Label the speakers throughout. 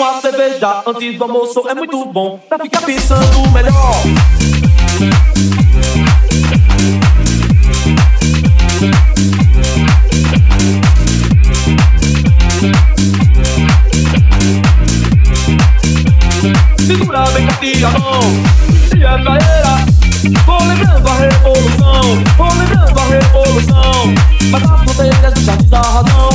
Speaker 1: Uma cerveja antes do almoço é muito bom pra ficar pensando melhor. Segura bem forte a mão e é pra era. Vou lembrando a revolução, vou lembrando a revolução. Mas as fronteiras do jardim da razão.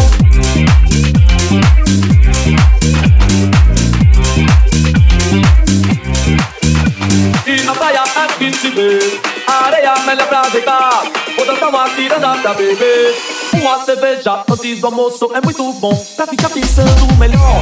Speaker 1: E na praia é que se vê a areia melhor pra deitar. Vou dançar uma ciranda pra beber. Uma cerveja antes do almoço é muito bom pra ficar pensando melhor.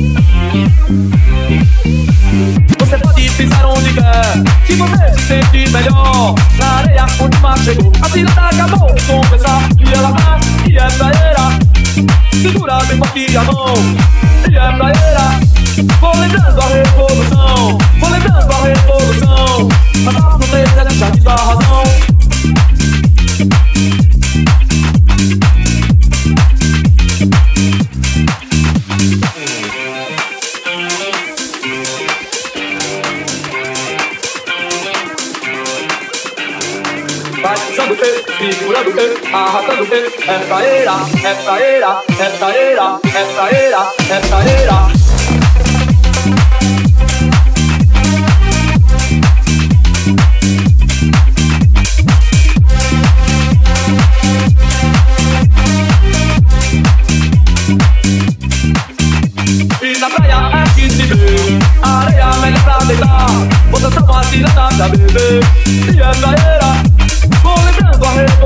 Speaker 1: Você pode pisar onde quer, que você se sente melhor. Na areia onde o mar chegou, a ciranda acabou de começar. E ela tá, e é praieira. Segura bem forte a mão e é praieira. Vou lembrando a revolução, vou lembrando a revolução. Mas a fronteira já diz a razão. Vai pisando o pé, segurando o pé, arrastando o pé. É praieira, é praieira, é praieira, é praieira, é praieira. E na praia é que se vê a areia melhor pra deitar. Vou dançar uma ciranda pra beber. E é praieira. Vou lembrando a